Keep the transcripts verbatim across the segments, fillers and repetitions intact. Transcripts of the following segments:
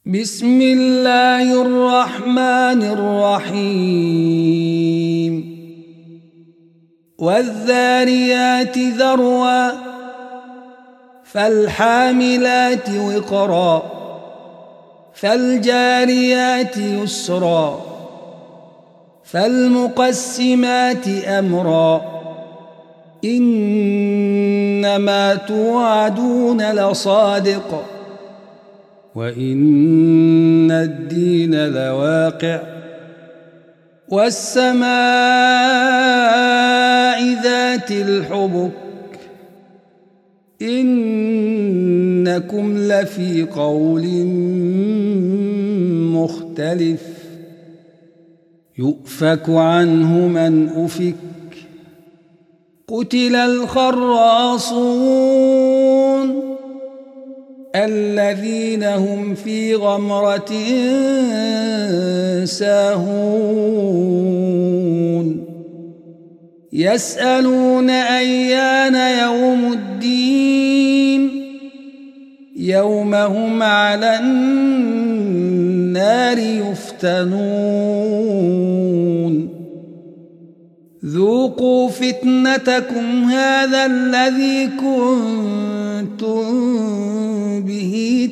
بسم الله الرحمن الرحيم والذاريات ذروا فالحاملات وقرا فالجاريات يسرا فالمقسمات أمرا إنما توعدون لصادق وإن الدين لواقع والسماء ذات الحبك إنكم لفي قول مختلف يؤفك عنه من أفك قتل الخراصون الذين هم في غمرة ساهون يسألون أيان يوم الدين يوم هم على النار يفتنون ذوقوا فتنتكم هذا الذي كنتم به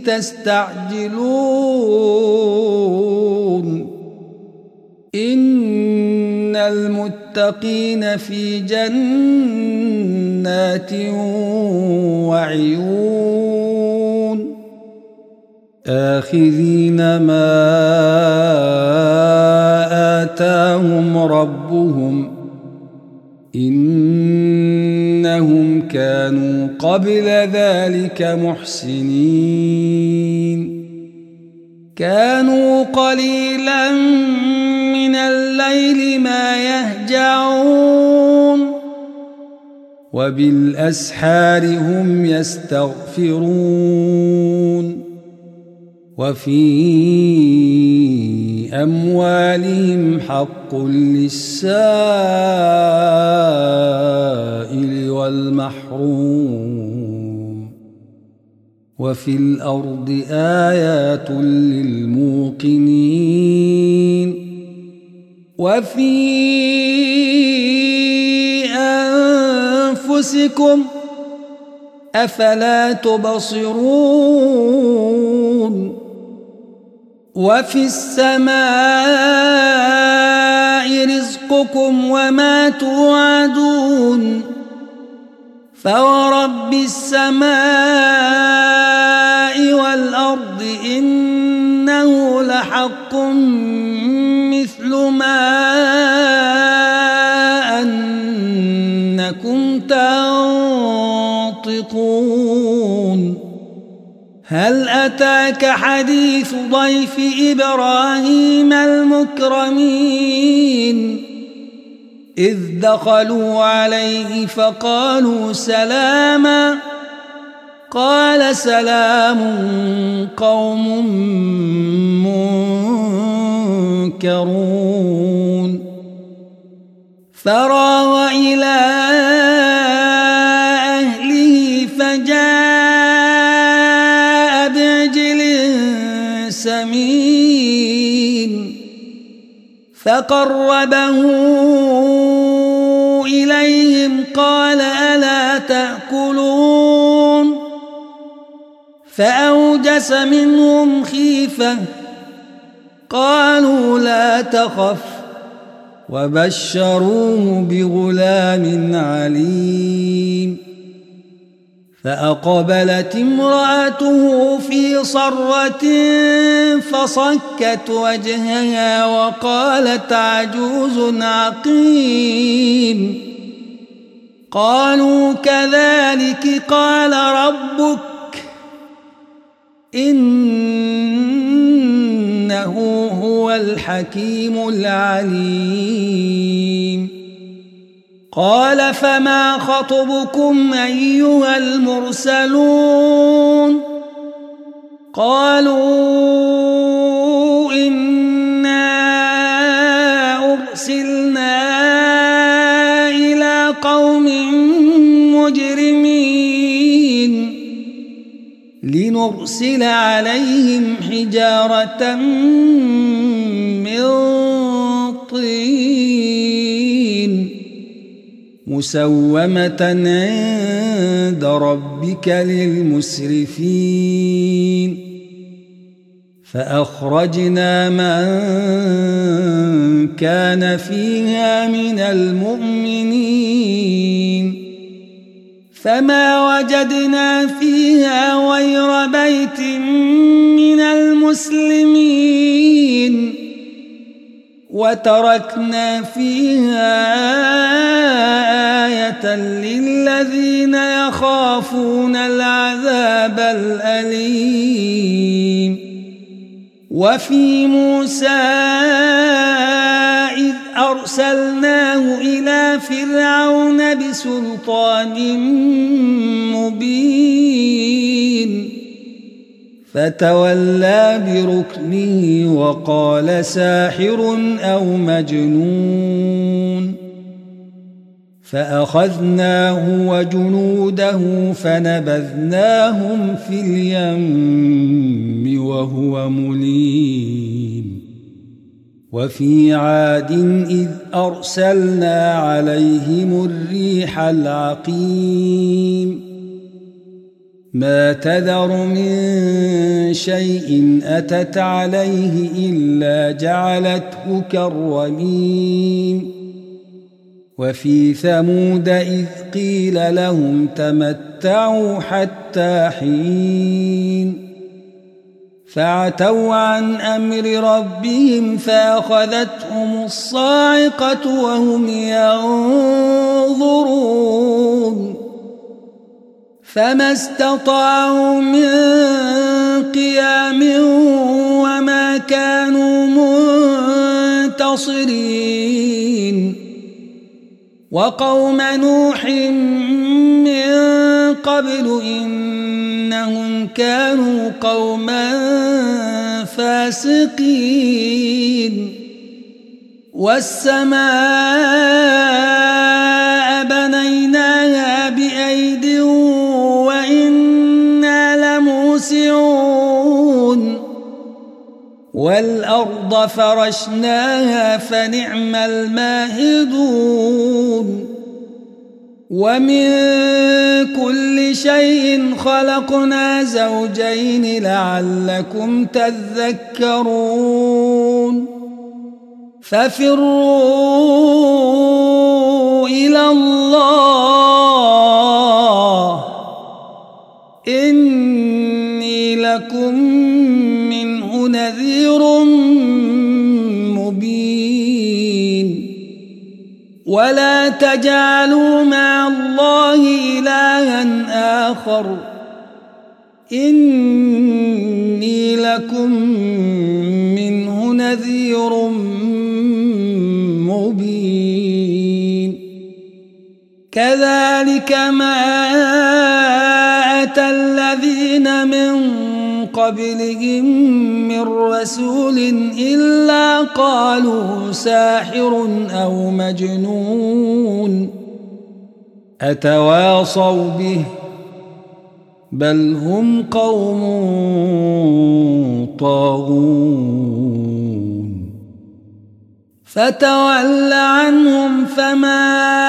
تستعجلون إن المتقين في جنات وعيون آخذين ما آتاهم ربهم إنهم كانوا قبل ذلك محسنين كانوا قليلا من الليل ما يهجعون وبالأسحار هم يستغفرون وفي أموالهم حق للسائل والمحروم وفي الأرض آيات للموقنين وفي أنفسكم أفلا تبصرون وفي السماء رزقكم وما توعدون فورب السماء والأرض إنه لحق مثل ما أنكم تنطقون هل أتاك حديث ضيف إبراهيم المكرمين إذ دخلوا عليه فقالوا سلاما قال سلام قوم منكرون فراغ إلى أهله فجاء بعجل سمين فقربه إليهم قال ألا تأكلون فأوجس منهم خيفة قالوا لا تخف وبشروه بغلام عليم فأقبلت امرأته في صرة فصكت وجهها وقالت عجوز عقيم قالوا كذلك قال ربك إنه هو الحكيم العليم قال فما خطبكم أيها المرسلون قالوا إنا أرسلنا إلى قوم مجرمين لنرسل يرسل عليهم حجارة من طين مسومة عند ربك للمسرفين فأخرجنا من كان فيها من المؤمنين فما وجدنا فيها غير بيت من المسلمين وتركنا فيها آية للذين يخافون العذاب الأليم وفي موسى إذ أرسلناه إلى فرعون بسلطان مبين فتولى بركنه وقال ساحر أو مجنون فأخذناه وجنوده فنبذناهم في اليم وهو مليم وفي عاد إذ أرسلنا عليهم الريح العقيم ما تذر من شيء أتت عليه إلا جعلته كالرميم وفي ثمود إذ قيل لهم تمتعوا حتى حين فعتوا عن أمر ربهم فأخذتهم الصاعقة وهم ينظرون فما استطاعوا من قيام وما كانوا منتصرين وقوم نوح من قبل إنهم كانوا قوما فاسقين والسماء بنيناها بأيد وإنا لموسعون والأرض فرشناها فنعم الماهدون ومن كل شيء خلقنا زوجين لعلكم تذكرون ففروا إلى الله إني لكم منه نذير مبين ولا تجعلوا مع الله إلها آخر إني لكم منه نذير مبين كذلك ما أتى الذين من قبلهم من رسول إلا قالوا ساحر أو مجنون أتواصوا به بل هم قوم طاغون فتول عنهم فما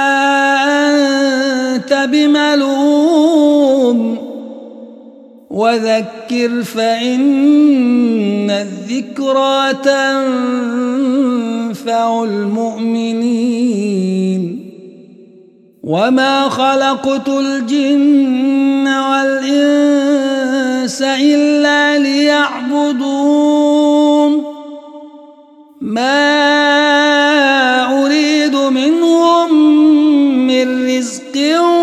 أنت بملوم وذكر فإن الذكرى تنفع المؤمنين وما خلقت الجن والإنس إلا ليعبدون ما أريد منهم من رزق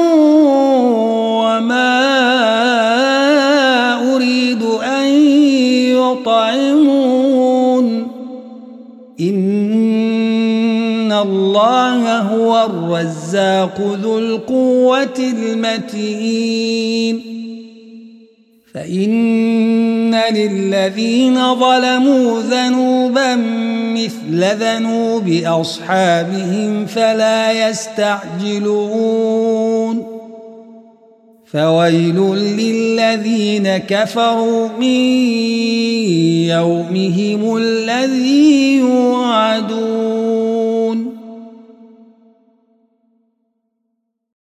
وما أريد أن يطعمون إن الله هو الرزاق ذو القوة المتين فإن للذين ظلموا ذنوبا مثل ذنوب أصحابهم فلا يستعجلون فويل للذين كفروا من يومهم الذي يوعدون.